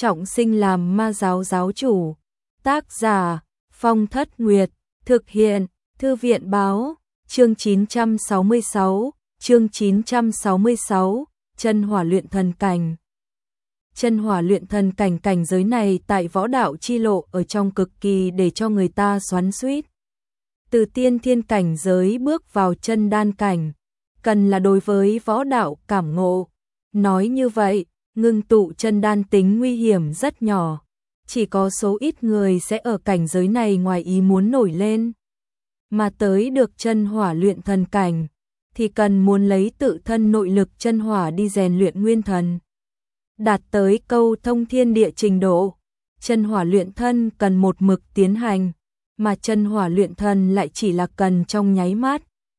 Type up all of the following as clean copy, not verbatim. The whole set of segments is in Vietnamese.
trọng sinh làm ma giáo giáo chủ. Tác giả Phong Thất Nguyệt. Thực hiện Thư viện Báo. Chương 966. Chân hỏa luyện thần cảnh. Chân hỏa luyện thần cảnh, cảnh giới này tại võ đạo chi lộ ở trong cực kỳ để cho người ta xoắn xuýt. Từ tiên thiên cảnh giới bước vào chân đan cảnh, cần là đối với võ đạo cảm ngộ. Nói như vậy, ngưng tụ chân đan tính nguy hiểm rất nhỏ. Chỉ có số ít người sẽ ở cảnh giới này ngoài ý muốn nổi lên. Mà tới được chân hỏa luyện thần cảnh, thì cần muốn lấy tự thân nội lực chân hỏa đi rèn luyện nguyên thần. Đạt tới câu thông thiên địa trình độ, chân hỏa luyện thân cần một mực tiến hành, mà chân hỏa luyện thần lại chỉ là cần trong nháy mắt.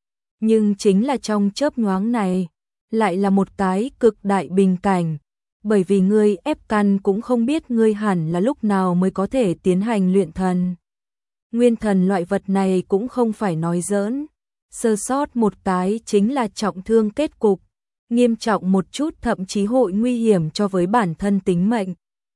Nhưng chính là trong chớp nhoáng này, lại là một cái cực đại bình cảnh, bởi vì ngươi ép căn cũng không biết ngươi hẳn là lúc nào mới có thể tiến hành luyện thần. Nguyên thần loại vật này cũng không phải nói giỡn, sơ sót một cái chính là trọng thương kết cục, nghiêm trọng một chút thậm chí hội nguy hiểm cho với bản thân tính mệnh.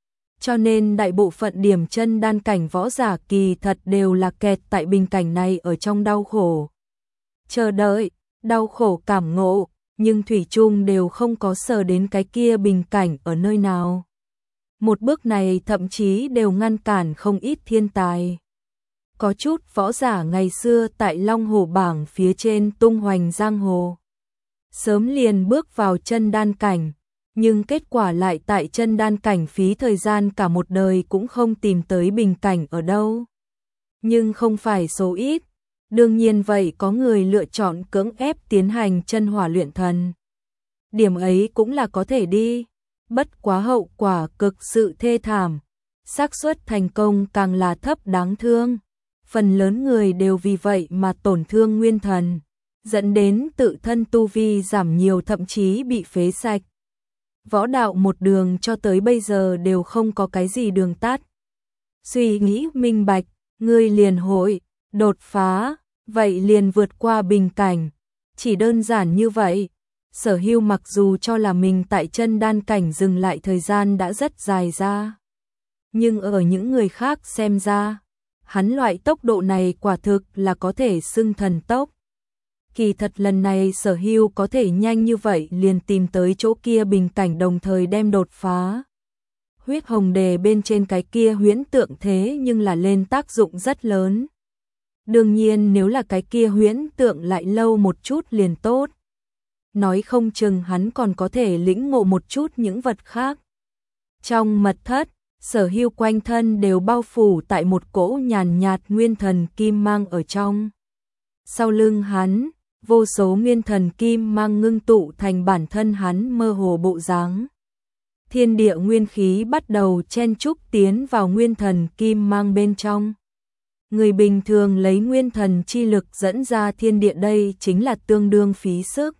Cho nên đại bộ phận điểm chân đan cảnh võ giả kỳ thật đều là kẹt tại bình cảnh này ở trong đau khổ. Chờ đợi, đau khổ cảm ngộ, nhưng thủy chung đều không có sờ đến cái kia bình cảnh ở nơi nào. Một bước này thậm chí đều ngăn cản không ít thiên tài. Có chút võ giả ngày xưa tại Long Hồ bảng phía trên tung hoành giang hồ, sớm liền bước vào chân đan cảnh, nhưng kết quả lại tại chân đan cảnh phí thời gian cả một đời cũng không tìm tới bình cảnh ở đâu. Nhưng không phải số ít, đương nhiên vậy có người lựa chọn cưỡng ép tiến hành chân hỏa luyện thần. Điểm ấy cũng là có thể đi, bất quá hậu quả cực sự thê thảm, xác suất thành công càng là thấp đáng thương. Phần lớn người đều vì vậy mà tổn thương nguyên thần, dẫn đến tự thân tu vi giảm nhiều, thậm chí bị phế sạch. Võ đạo một đường cho tới bây giờ đều không có cái gì đường tắt. Suy nghĩ minh bạch, ngươi liền hội đột phá, vậy liền vượt qua bình cảnh. Chỉ đơn giản như vậy. Sở Hưu mặc dù cho là mình tại chân đan cảnh dừng lại thời gian đã rất dài ra, nhưng ở những người khác xem ra, hắn loại tốc độ này quả thực là có thể xưng thần tốc. Kỳ thật lần này Sở Hưu có thể nhanh như vậy liền tìm tới chỗ kia bình cảnh, đồng thời đem đột phá. Huyết hồng đề bên trên cái kia huyễn tượng thế nhưng là lên tác dụng rất lớn. Đương nhiên nếu là cái kia huyễn tượng lại lâu một chút liền tốt. Nói không chừng hắn còn có thể lĩnh ngộ một chút những vật khác. Trong mật thất, Sở Hưu quanh thân đều bao phủ tại một cỗ nhàn nhạt nguyên thần kim mang ở trong. Sau lưng hắn, vô số nguyên thần kim mang ngưng tụ thành bản thân hắn mơ hồ bộ dáng. Thiên địa nguyên khí bắt đầu chen chúc tiến vào nguyên thần kim mang bên trong. Người bình thường lấy nguyên thần chi lực dẫn ra thiên địa đây chính là tương đương phí sức.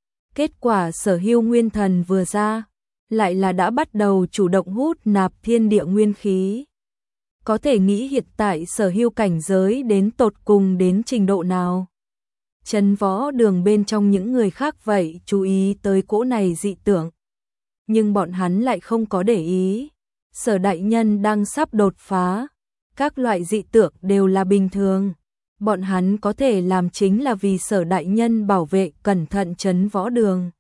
Kết quả Sở Hưu nguyên thần vừa ra, lại là đã bắt đầu chủ động hút nạp thiên địa nguyên khí. Có thể nghĩ hiện tại Sở Hưu cảnh giới đến tột cùng đến trình độ nào. Chân võ đường bên trong những người khác vậy chú ý tới cỗ này dị tượng. Nhưng bọn hắn lại không có để ý. Sở đại nhân đang sắp đột phá. Các loại dị tượng đều là bình thường. Bọn hắn có thể làm chính là vì Sở đại nhân bảo vệ cẩn thận chân võ đường.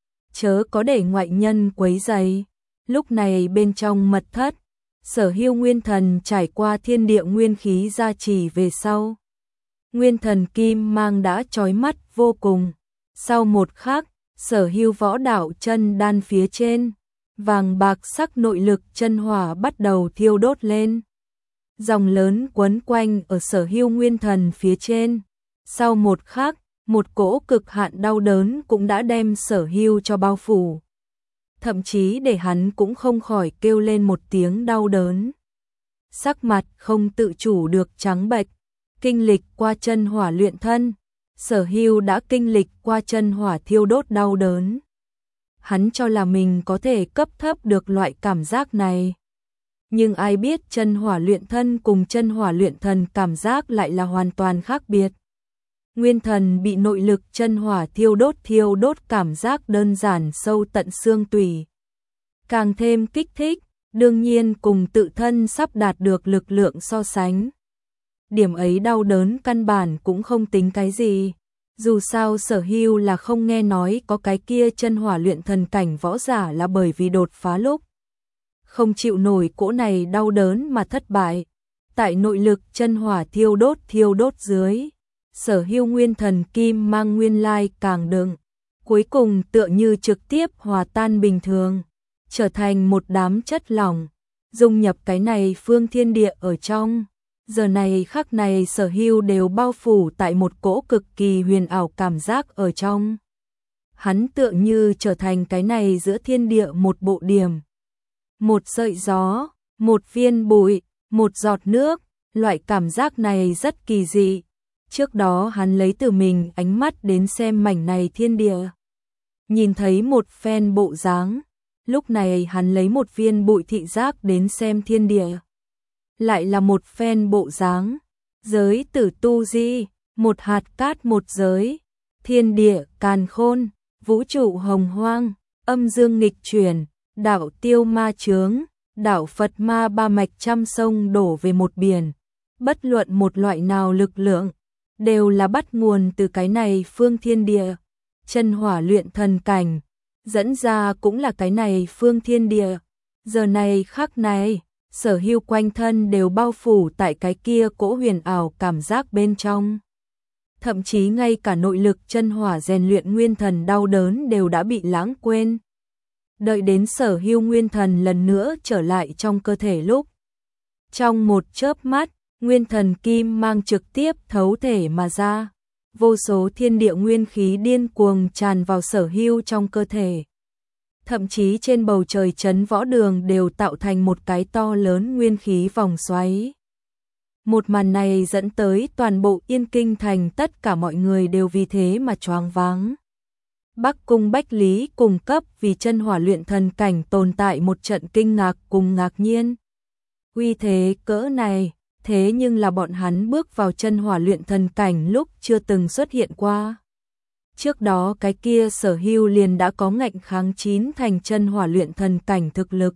Chớ có để ngoại nhân quấy rầy. Lúc này bên trong mật thất, Sở Hưu nguyên thần trải qua thiên địa nguyên khí gia trì về sau. Nguyên thần kim mang đã chói mắt vô cùng. Sau một khắc, Sở Hưu võ đạo chân đan phía trên, vàng bạc sắc nội lực chân hỏa bắt đầu thiêu đốt lên. Dòng lớn quấn quanh ở Sở Hưu nguyên thần phía trên. Sau một khắc, một cỗ cực hạn đau đớn cũng đã đem Sở Hưu cho bao phủ. Thậm chí để hắn cũng không khỏi kêu lên một tiếng đau đớn. Sắc mặt không tự chủ được trắng bệch. Kinh lịch qua chân hỏa luyện thân, Sở Hưu đã kinh lịch qua chân hỏa thiêu đốt đau đớn. Hắn cho là mình có thể cấp thấp được loại cảm giác này. Nhưng ai biết chân hỏa luyện thân cùng chân hỏa luyện thần cảm giác lại là hoàn toàn khác biệt. Nguyên thần bị nội lực chân hỏa thiêu đốt cảm giác đơn giản sâu tận xương tủy. Càng thêm kích thích, đương nhiên cùng tự thân sắp đạt được lực lượng so sánh. Điểm ấy đau đớn căn bản cũng không tính cái gì. Dù sao Sở Hưu là không nghe nói có cái kia chân hỏa luyện thần cảnh võ giả là bởi vì đột phá lúc không chịu nổi cỗ này đau đớn mà thất bại. Tại nội lực chân hỏa thiêu đốt dưới, Sở Hưu nguyên thần kim mang nguyên lai càng đựng, cuối cùng tựa như trực tiếp hòa tan bình thường, trở thành một đám chất lỏng, dung nhập cái này phương thiên địa ở trong. Giờ này khắc này Sở Hưu đều bao phủ tại một cỗ cực kỳ huyền ảo cảm giác ở trong. Hắn tựa như trở thành cái này giữa thiên địa một bộ điểm. Một sợi gió, một viên bụi, một giọt nước, loại cảm giác này rất kỳ dị. Trước đó hắn lấy từ mình ánh mắt đến xem mảnh này thiên địa. Nhìn thấy một phen bộ dáng, lúc này hắn lấy một viên bụi thị giác đến xem thiên địa. Lại là một phen bộ dáng, giới tử tu di, một hạt cát một giới, thiên địa càn khôn, vũ trụ hồng hoang, âm dương nghịch chuyển, đạo tiêu ma chướng, đạo Phật ma ba mạch trăm sông đổ về một biển. Bất luận một loại nào lực lượng, đều là bắt nguồn từ cái này phương thiên địa. Chân hỏa luyện thần cảnh, dẫn ra cũng là cái này phương thiên địa. Giờ này khắc này, Sở Hưu quanh thân đều bao phủ tại cái kia cỗ huyền ảo cảm giác bên trong. Thậm chí ngay cả nội lực chân hỏa rèn luyện nguyên thần đau đớn đều đã bị lãng quên. Đợi đến Sở Hưu nguyên thần lần nữa trở lại trong cơ thể lúc. Trong một chớp mắt, nguyên thần kim mang trực tiếp thấu thể mà ra. Vô số thiên địa nguyên khí điên cuồng tràn vào Sở Hưu trong cơ thể. Thậm chí trên bầu trời trấn võ đường đều tạo thành một cái to lớn nguyên khí vòng xoáy. Một màn này dẫn tới toàn bộ Yên Kinh thành tất cả mọi người đều vì thế mà choáng váng. Bắc Cung Bách Lý cùng cấp vì chân hỏa luyện thần cảnh tồn tại một trận kinh ngạc cùng ngạc nhiên. Uy thế cỡ này, thế nhưng là bọn hắn bước vào chân hỏa luyện thần cảnh lúc chưa từng xuất hiện qua. Trước đó cái kia Sở Hưu liền đã có ngạnh kháng 9 thành chân hỏa luyện thần cảnh thực lực.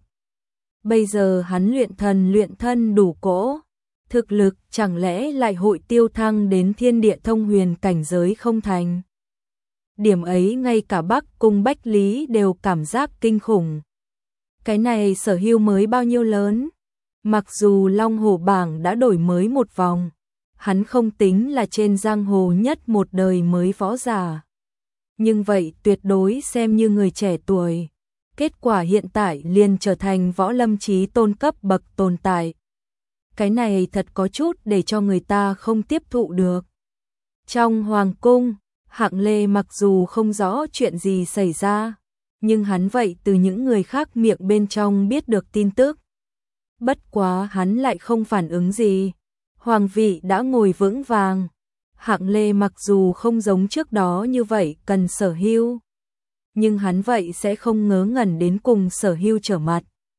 Bây giờ hắn luyện thân đủ cỗ. Thực lực chẳng lẽ lại hội tiêu thăng đến thiên địa thông huyền cảnh giới không thành. Điểm ấy ngay cả Bắc Cung Bách Lý đều cảm giác kinh khủng. Cái này Sở Hưu mới bao nhiêu lớn. Mặc dù Long Hổ bảng đã đổi mới một vòng, hắn không tính là trên giang hồ nhất một đời mới võ giả. Nhưng vậy tuyệt đối xem như người trẻ tuổi. Kết quả hiện tại liền trở thành võ lâm chí tôn cấp bậc tồn tại. Cái này thật có chút để cho người ta không tiếp thụ được. Trong hoàng cung, Hạng Lê mặc dù không rõ chuyện gì xảy ra, nhưng hắn vậy từ những người khác miệng bên trong biết được tin tức. Bất quá hắn lại không phản ứng gì. Hoàng vị đã ngồi vững vàng. Hạng Lê mặc dù không giống trước đó như vậy cần Sở Hưu, nhưng hắn vậy sẽ không ngớ ngẩn đến cùng Sở Hưu trở mặt.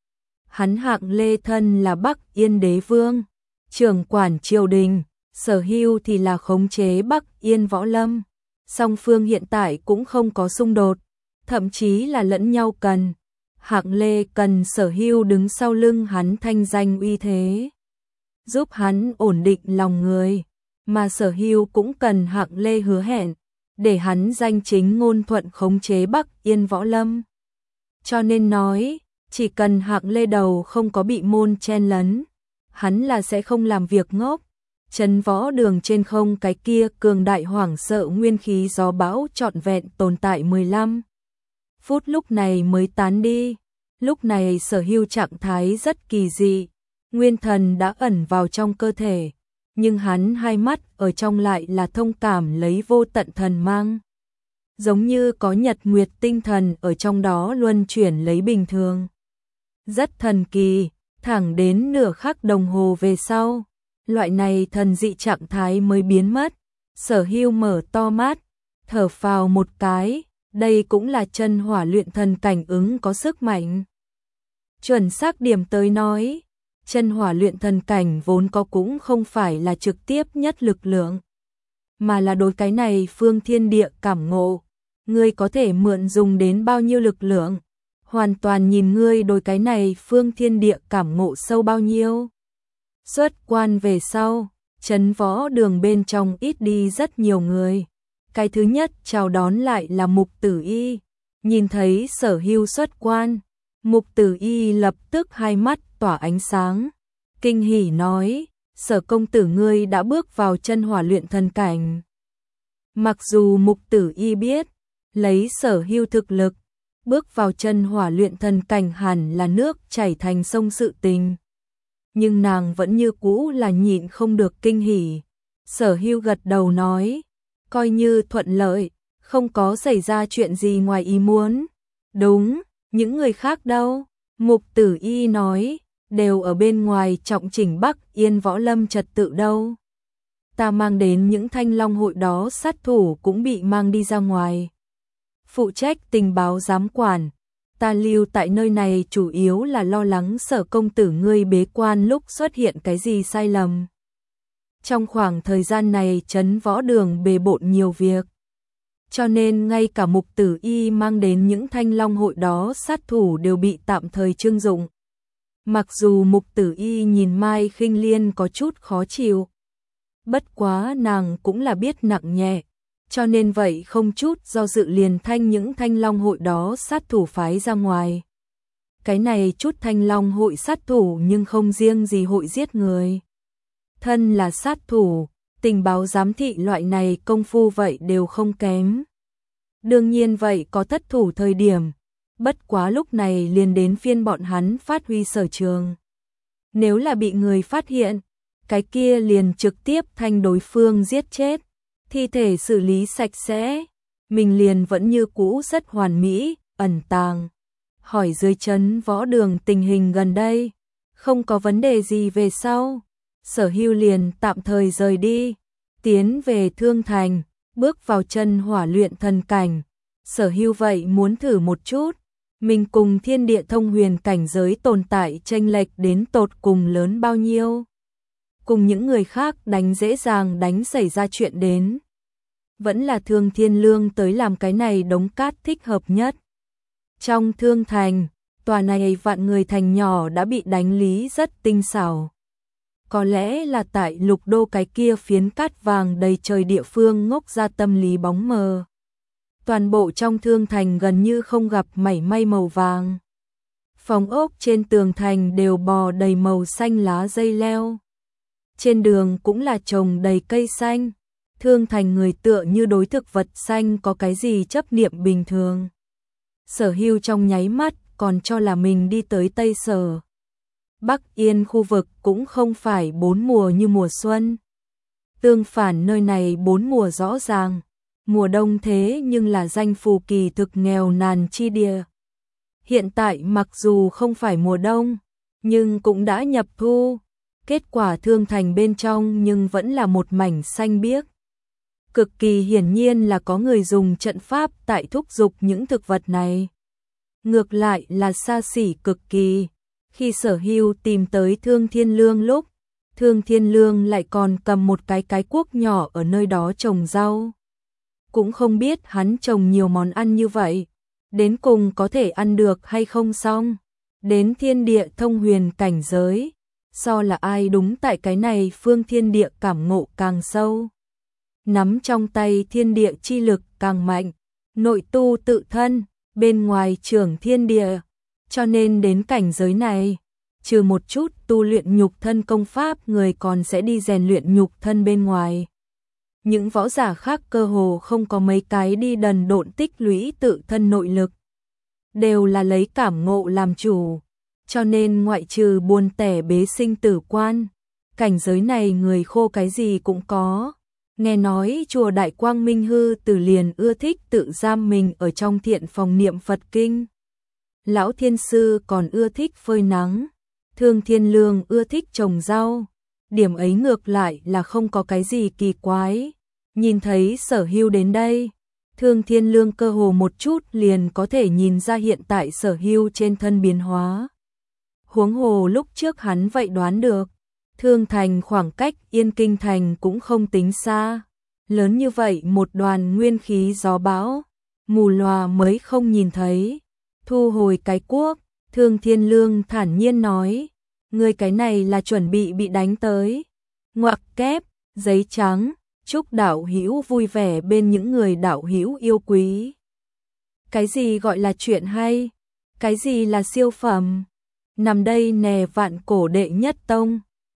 Hắn Hạng Lê thân là Bắc Yên đế vương, trưởng quản triều đình, Sở Hưu thì là khống chế Bắc Yên võ lâm. Song phương hiện tại cũng không có xung đột, thậm chí là lẫn nhau cần. Hạng Lê cần Sở Hưu đứng sau lưng hắn thanh danh uy thế, giúp hắn ổn định lòng người, mà Sở Hưu cũng cần Hạng Lê hứa hẹn, để hắn danh chính ngôn thuận khống chế Bắc Yên võ lâm. Cho nên nói, chỉ cần Hạng Lê đầu không có bị môn chen lấn, hắn là sẽ không làm việc ngốc. Trấn võ đường trên không cái kia cường đại hoảng sợ nguyên khí gió bão trọn vẹn tồn tại 15 phút lúc này mới tán đi. Lúc này Sở Hưu trạng thái rất kỳ dị, nguyên thần đã ẩn vào trong cơ thể, nhưng hắn hai mắt ở trong lại là thông cảm lấy vô tận thần mang. Giống như có nhật nguyệt tinh thần ở trong đó luân chuyển lấy bình thường. Rất thần kỳ, thẳng đến nửa khắc đồng hồ về sau, loại này thần dị trạng thái mới biến mất. Sở Hưu mở to mắt, thở phào một cái, đây cũng là chân hỏa luyện thần cảnh ứng có sức mạnh. Chuẩn xác điểm tới nói, chân hỏa luyện thần cảnh vốn có cũng không phải là trực tiếp nhất lực lượng, mà là đối cái này phương thiên địa cảm ngộ. Ngươi có thể mượn dùng đến bao nhiêu lực lượng, hoàn toàn nhìn ngươi đối cái này phương thiên địa cảm ngộ sâu bao nhiêu. Xuất quan về sau, trấn võ đường bên trong ít đi rất nhiều người. Cái thứ nhất chào đón lại là Mục Tử Y. Nhìn thấy Sở Hưu xuất quan, Mục Tử Y lập tức hai mắt tỏa ánh sáng. Kinh hỉ nói, Sở công tử ngươi đã bước vào chân hỏa luyện thần cảnh. Mặc dù Mục Tử Y biết, lấy Sở Hưu thực lực, bước vào chân hỏa luyện thần cảnh hẳn là nước chảy thành sông sự tình. Nhưng nàng vẫn như cũ là nhịn không được kinh hỉ. Sở Hưu gật đầu nói, coi như thuận lợi, không có xảy ra chuyện gì ngoài ý muốn. Đúng, những người khác đâu? Mục Tử Y nói, đều ở bên ngoài trọng chỉnh Bắc Yên võ lâm trật tự đâu. Ta mang đến những thanh long hội đó sát thủ cũng bị mang đi ra ngoài. Phụ trách tình báo giám quản, ta lưu tại nơi này chủ yếu là lo lắng Sở công tử ngươi bế quan lúc xuất hiện cái gì sai lầm. Trong khoảng thời gian này trấn võ đường bề bộn nhiều việc, cho nên ngay cả Mục Tử Y mang đến những thanh long hội đó sát thủ đều bị tạm thời trưng dụng. Mặc dù Mục Tử Y nhìn Mai Khinh Liên có chút khó chịu, bất quá nàng cũng là biết nặng nhẹ, cho nên vậy không chút do dự liền thanh những thanh long hội đó sát thủ phái ra ngoài. Cái này chút thanh long hội sát thủ nhưng không riêng gì hội giết người. Thân là sát thủ, tình báo giám thị loại này công phu vậy đều không kém. Đương nhiên vậy có thất thủ thời điểm, bất quá lúc này liền đến phiên bọn hắn phát huy sở trường. Nếu là bị người phát hiện, cái kia liền trực tiếp thanh đối phương giết chết, thi thể xử lý sạch sẽ, mình liền vẫn như cũ rất hoàn mỹ, ẩn tàng. Hỏi dưới trấn võ đường tình hình gần đây, không có vấn đề gì về sau. Sở Hưu liền tạm thời rời đi, tiến về Thương Thành, bước vào chân hỏa luyện thần cảnh. Sở Hưu vậy muốn thử một chút, mình cùng thiên địa thông huyền cảnh giới tồn tại chênh lệch đến tột cùng lớn bao nhiêu. Cùng những người khác đánh dễ dàng đánh xảy ra chuyện đến. Vẫn là Thương Thiên Lương tới làm cái này đống cát thích hợp nhất. Trong Thương Thành, tòa này vạn người thành nhỏ đã bị đánh lý rất tinh xảo. Có lẽ là tại Lục Đô cái kia phiến cát vàng đầy trời địa phương ngốc ra tâm lý bóng mờ. Toàn bộ trong Thương Thành gần như không gặp mảy may màu vàng. Phòng ốc trên tường thành đều bò đầy màu xanh lá dây leo. Trên đường cũng là trồng đầy cây xanh. Thương Thành người tựa như đối thực vật xanh có cái gì chấp niệm bình thường. Sở Hưu trong nháy mắt còn cho là mình đi tới Tây Sở. Bắc Yên khu vực cũng không phải bốn mùa như mùa xuân. Tương phản nơi này bốn mùa rõ ràng. Mùa đông thế nhưng là danh phù kỳ thực nghèo nàn chi địa. Hiện tại mặc dù không phải mùa đông, nhưng cũng đã nhập thu. Kết quả Thương Thành bên trong nhưng vẫn là một mảnh xanh biếc. Cực kỳ hiển nhiên là có người dùng trận pháp tại thúc giục những thực vật này. Ngược lại là xa xỉ cực kỳ. Khi Sở Hưu tìm tới Thương Thiên Lương lúc, Thương Thiên Lương lại còn cầm một cái cuốc nhỏ ở nơi đó trồng rau. Cũng không biết hắn trồng nhiều món ăn như vậy, đến cùng có thể ăn được hay không xong. Đến thiên địa thông huyền cảnh giới, so là ai đúng tại cái này phương thiên địa cảm ngộ càng sâu. Nắm trong tay thiên địa chi lực càng mạnh, nội tu tự thân, bên ngoài trưởng thiên địa. Cho nên đến cảnh giới này, trừ một chút tu luyện nhục thân công pháp người còn sẽ đi rèn luyện nhục thân bên ngoài. Những võ giả khác cơ hồ không có mấy cái đi đần độn tích lũy tự thân nội lực. Đều là lấy cảm ngộ làm chủ. Cho nên ngoại trừ buồn tẻ bế sinh tử quan, cảnh giới này người khô cái gì cũng có. Nghe nói chùa Đại Quang Minh Hư Tử liền ưa thích tự giam mình ở trong thiện phòng niệm Phật kinh. Lão Thiên Sư còn ưa thích phơi nắng. Thương Thiên Lương ưa thích trồng rau. Điểm ấy ngược lại là không có cái gì kỳ quái. Nhìn thấy Sở Hưu đến đây, Thương Thiên Lương cơ hồ một chút liền có thể nhìn ra hiện tại Sở Hưu trên thân biến hóa. Huống hồ lúc trước hắn vậy đoán được, Thương Thành khoảng cách Yên Kinh Thành cũng không tính xa. Lớn như vậy một đoàn nguyên khí gió bão, mù lòa mới không nhìn thấy. Thu hồi cái cuốc, Thương Thiên Lương thản nhiên nói, ngươi cái này là chuẩn bị đánh tới. Ngoặc kép, giấy trắng, chúc đạo hữu vui vẻ bên những người đạo hữu yêu quý. Cái gì gọi là chuyện hay? Cái gì là siêu phẩm? Nằm đây nè vạn cổ đệ nhất tông.